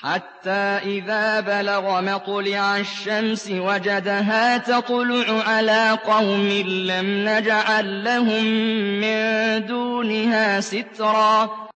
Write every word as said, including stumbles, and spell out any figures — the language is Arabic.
حَتَّىٰ إِذَا بَلَغَ مَطْلِعَ الشَّمْسِ وَجَدَهَا تَطْلُعُ عَلَىٰ قَوْمٍ لَّمْ نَجْعَل لَّهُم مِّن دُونِهَا سِتْرًا